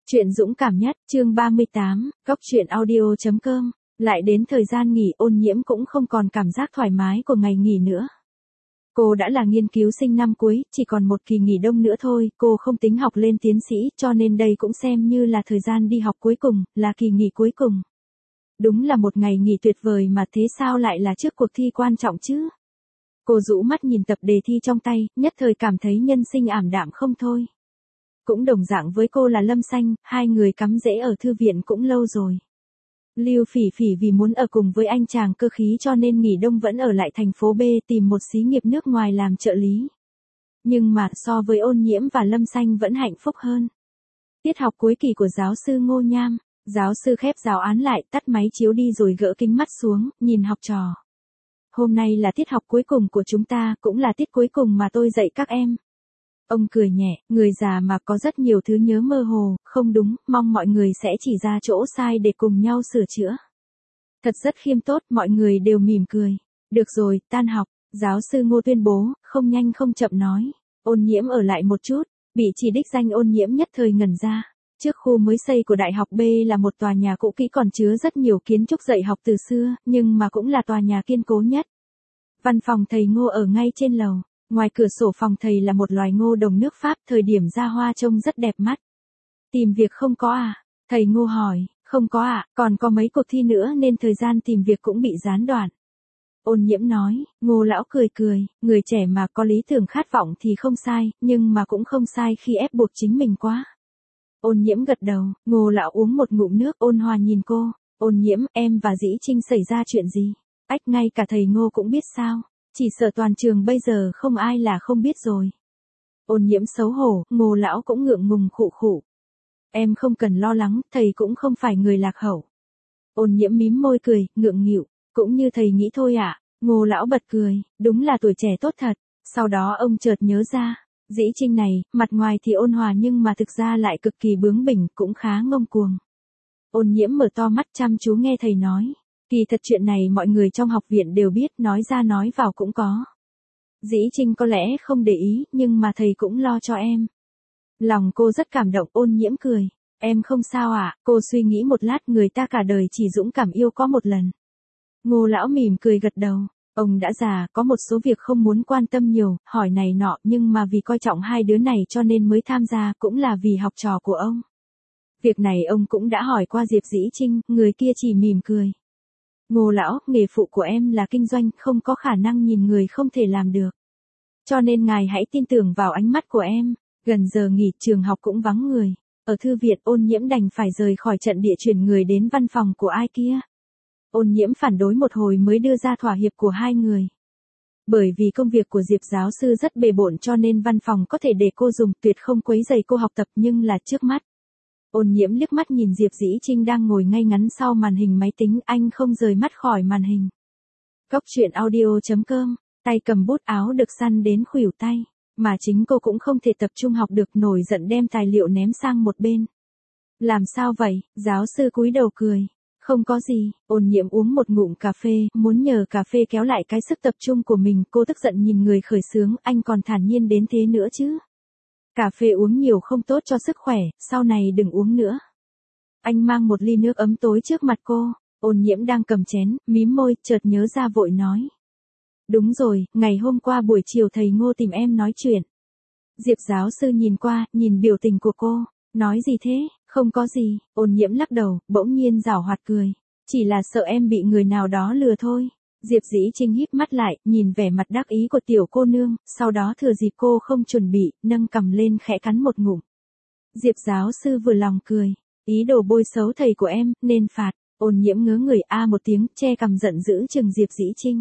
Chuyện dũng cảm nhất, chương 38, Cóc truyện audio.com. Lại đến thời gian nghỉ, Ôn Nhiễm cũng không còn cảm giác thoải mái của ngày nghỉ nữa. Cô đã là nghiên cứu sinh năm cuối, chỉ còn một kỳ nghỉ đông nữa thôi, cô không tính học lên tiến sĩ, cho nên đây cũng xem như là thời gian đi học cuối cùng, là kỳ nghỉ cuối cùng. Đúng là một ngày nghỉ tuyệt vời mà thế sao lại là trước cuộc thi quan trọng chứ? Cô rũ mắt nhìn tập đề thi trong tay, nhất thời cảm thấy nhân sinh ảm đạm không thôi. Cũng đồng dạng với cô là Lâm Xanh, hai người cắm rễ ở thư viện cũng lâu rồi. Lưu Phỉ Phỉ vì muốn ở cùng với anh chàng cơ khí cho nên nghỉ đông vẫn ở lại thành phố B tìm một xí nghiệp nước ngoài làm trợ lý. Nhưng mà so với Ôn Nhiễm và Lâm Xanh vẫn hạnh phúc hơn. Tiết học cuối kỳ của giáo sư Ngô Nham, giáo sư khép giáo án lại, tắt máy chiếu đi rồi gỡ kính mắt xuống, nhìn học trò. Hôm nay là tiết học cuối cùng của chúng ta, cũng là tiết cuối cùng mà tôi dạy các em. Ông cười nhẹ, người già mà có rất nhiều thứ nhớ mơ hồ, không đúng, mong mọi người sẽ chỉ ra chỗ sai để cùng nhau sửa chữa. Thật rất khiêm tốt, mọi người đều mỉm cười. Được rồi, tan học, giáo sư Ngô tuyên bố, không nhanh không chậm nói. Ôn Nhiễm ở lại một chút, bị chỉ đích danh Ôn Nhiễm nhất thời ngẩn ra. Trước khu mới xây của Đại học B là một tòa nhà cũ kỹ còn chứa rất nhiều kiến trúc dạy học từ xưa, nhưng mà cũng là tòa nhà kiên cố nhất. Văn phòng thầy Ngô ở ngay trên lầu. Ngoài cửa sổ phòng thầy là một loài ngô đồng nước Pháp, thời điểm ra hoa trông rất đẹp mắt. Tìm việc không có à? Thầy Ngô hỏi, không có ạ, còn có mấy cuộc thi nữa nên thời gian tìm việc cũng bị gián đoạn. Ôn Nhiễm nói, Ngô lão cười cười, người trẻ mà có lý tưởng khát vọng thì không sai, nhưng mà cũng không sai khi ép buộc chính mình quá. Ôn Nhiễm gật đầu, Ngô lão uống một ngụm nước, ôn hòa nhìn cô, Ôn Nhiễm, em và Dĩ Trinh xảy ra chuyện gì? Ách, ngay cả thầy Ngô cũng biết sao? Chỉ sợ toàn trường bây giờ không ai là không biết rồi. Ôn Nhiễm xấu hổ, Ngô lão cũng ngượng ngùng khụ khụ. Em không cần lo lắng, thầy cũng không phải người lạc hậu. Ôn Nhiễm mím môi cười, ngượng nghịu, cũng như thầy nghĩ thôi ạ. Ngô lão bật cười, đúng là tuổi trẻ tốt thật. Sau đó ông chợt nhớ ra, Dĩ Trinh này, mặt ngoài thì ôn hòa nhưng mà thực ra lại cực kỳ bướng bỉnh, cũng khá ngông cuồng. Ôn Nhiễm mở to mắt chăm chú nghe thầy nói. Kỳ thật chuyện này mọi người trong học viện đều biết, nói ra nói vào cũng có. Dĩ Trinh có lẽ không để ý, nhưng mà thầy cũng lo cho em. Lòng cô rất cảm động. Ôn Nhiễm cười. Em không sao ạ, cô suy nghĩ một lát, người ta cả đời chỉ dũng cảm yêu có một lần. Ngô lão mỉm cười gật đầu. Ông đã già, có một số việc không muốn quan tâm nhiều, hỏi này nọ, nhưng mà vì coi trọng hai đứa này cho nên mới tham gia, cũng là vì học trò của ông. Việc này ông cũng đã hỏi qua Diệp Dĩ Trinh, người kia chỉ mỉm cười. Ngô lão, nghề phụ của em là kinh doanh, không có khả năng nhìn người không thể làm được. Cho nên ngài hãy tin tưởng vào ánh mắt của em. Gần giờ nghỉ, trường học cũng vắng người. Ở thư viện, Ôn Nhiễm đành phải rời khỏi trận địa chuyển người đến văn phòng của ai kia. Ôn Nhiễm phản đối một hồi mới đưa ra thỏa hiệp của hai người. Bởi vì công việc của Diệp giáo sư rất bề bộn cho nên văn phòng có thể để cô dùng, tuyệt không quấy rầy cô học tập, nhưng là trước mắt. Ôn Nhiễm liếc mắt nhìn Diệp Dĩ Trinh đang ngồi ngay ngắn sau màn hình máy tính, anh không rời mắt khỏi màn hình. Cóc truyện audio.com, tay cầm bút, áo được săn đến khuỷu tay, mà chính cô cũng không thể tập trung học được, nổi giận đem tài liệu ném sang một bên. Làm sao vậy? Giáo sư cúi đầu cười. Không có gì. Ôn Nhiễm uống một ngụm cà phê, muốn nhờ cà phê kéo lại cái sức tập trung của mình. Cô tức giận nhìn người khởi xướng, anh còn thản nhiên đến thế nữa chứ? Cà phê uống nhiều không tốt cho sức khỏe, sau này đừng uống nữa. Anh mang một ly nước ấm tối trước mặt cô. Ôn Nhiễm đang cầm chén, mím môi, chợt nhớ ra vội nói. Đúng rồi, ngày hôm qua buổi chiều thầy Ngô tìm em nói chuyện. Diệp giáo sư nhìn qua, nhìn biểu tình của cô. Nói gì thế? Không có gì. Ôn Nhiễm lắc đầu, bỗng nhiên giảo hoạt cười. Chỉ là sợ em bị người nào đó lừa thôi. Diệp Dĩ Trinh híp mắt lại, nhìn vẻ mặt đắc ý của tiểu cô nương, sau đó thừa dịp cô không chuẩn bị, nâng cằm lên khẽ cắn một ngụm. Diệp giáo sư vừa lòng cười. Ý đồ bôi xấu thầy của em, nên phạt. Ôn Nhiễm ngớ người a một tiếng, che cằm giận dữ chừng Diệp Dĩ Trinh.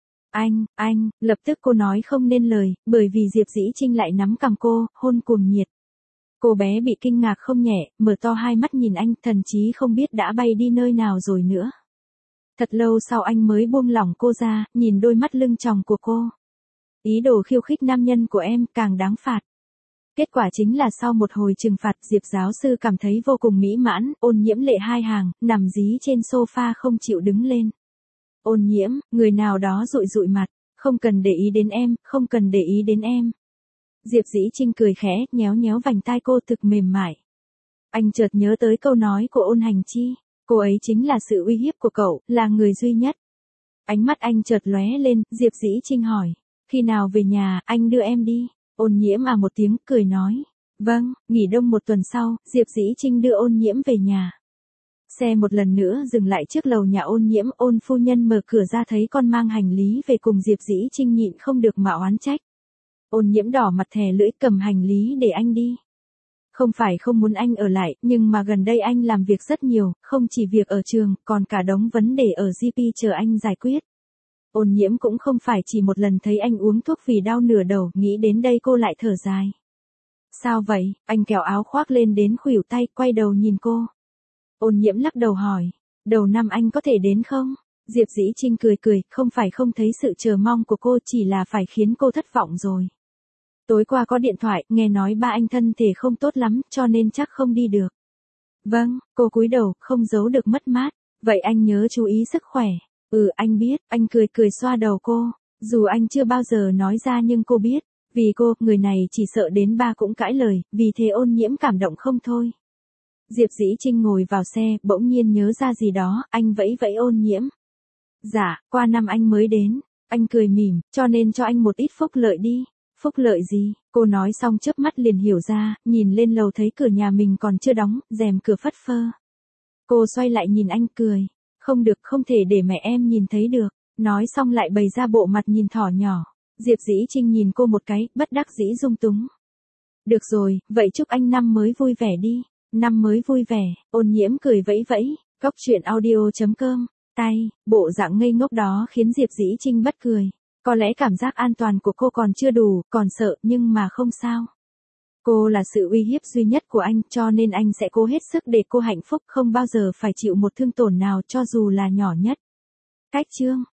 Anh, lập tức cô nói không nên lời, bởi vì Diệp Dĩ Trinh lại nắm cằm cô, hôn cuồng nhiệt. Cô bé bị kinh ngạc không nhẹ, mở to hai mắt nhìn anh, thần chí không biết đã bay đi nơi nào rồi nữa. Thật lâu sau anh mới buông lỏng cô ra, nhìn đôi mắt lưng tròng của cô. Ý đồ khiêu khích nam nhân của em càng đáng phạt. Kết quả chính là sau một hồi trừng phạt, Diệp giáo sư cảm thấy vô cùng mỹ mãn, Ôn Nhiễm lệ hai hàng, nằm dí trên sofa không chịu đứng lên. Ôn Nhiễm, người nào đó dụi dụi mặt, không cần để ý đến em, không cần để ý đến em. Diệp Dĩ Trinh cười khẽ, nhéo nhéo vành tai cô, thực mềm mại. Anh chợt nhớ tới câu nói của Ôn Hành Chi. Cô ấy chính là sự uy hiếp của cậu, là người duy nhất. Ánh mắt anh chợt lóe lên, Diệp Dĩ Trinh hỏi. Khi nào về nhà, anh đưa em đi. Ôn Nhiễm một tiếng, cười nói. Vâng, nghỉ đông một tuần sau, Diệp Dĩ Trinh đưa Ôn Nhiễm về nhà. Xe một lần nữa dừng lại trước lầu nhà Ôn Nhiễm, Ôn phu nhân mở cửa ra thấy con mang hành lý về cùng Diệp Dĩ Trinh nhịn không được mà oán trách. Ôn Nhiễm đỏ mặt thè lưỡi, cầm hành lý để anh đi. Không phải không muốn anh ở lại, nhưng mà gần đây anh làm việc rất nhiều, không chỉ việc ở trường, còn cả đống vấn đề ở GP chờ anh giải quyết. Ôn Nhiễm cũng không phải chỉ một lần thấy anh uống thuốc vì đau nửa đầu, nghĩ đến đây cô lại thở dài. Sao vậy? Anh kéo áo khoác lên đến khuỷu tay, quay đầu nhìn cô. Ôn Nhiễm lắc đầu hỏi, đầu năm anh có thể đến không? Diệp Dĩ Trinh cười cười, không phải không thấy sự chờ mong của cô, chỉ là phải khiến cô thất vọng rồi. Tối qua có điện thoại, nghe nói ba anh thân thể không tốt lắm, cho nên chắc không đi được. Vâng, cô cúi đầu, không giấu được mất mát. Vậy anh nhớ chú ý sức khỏe. Anh biết, anh cười cười xoa đầu cô. Dù anh chưa bao giờ nói ra nhưng cô biết. Vì cô, người này chỉ sợ đến ba cũng cãi lời, vì thế Ôn Nhiễm cảm động không thôi. Diệp Dĩ Trinh ngồi vào xe, bỗng nhiên nhớ ra gì đó, anh vẫy vẫy Ôn Nhiễm. Dạ, qua năm anh mới đến. Anh cười mỉm, cho nên cho anh một ít phúc lợi đi. Phúc lợi gì? Cô nói xong chớp mắt liền hiểu ra, nhìn lên lầu thấy cửa nhà mình còn chưa đóng, rèm cửa phất phơ. Cô xoay lại nhìn anh cười. Không được, không thể để mẹ em nhìn thấy được. Nói xong lại bày ra bộ mặt nhìn thỏ nhỏ. Diệp Dĩ Trinh nhìn cô một cái, bất đắc dĩ dung túng. Được rồi, vậy chúc anh năm mới vui vẻ đi. Năm mới vui vẻ, Ôn Nhiễm cười vẫy vẫy. Góc truyện audio.com. Tay, bộ dạng ngây ngốc đó khiến Diệp Dĩ Trinh bất cười. Có lẽ cảm giác an toàn của cô còn chưa đủ, còn sợ, nhưng mà không sao. Cô là sự uy hiếp duy nhất của anh, cho nên anh sẽ cố hết sức để cô hạnh phúc, không bao giờ phải chịu một thương tổn nào cho dù là nhỏ nhất. Cách chương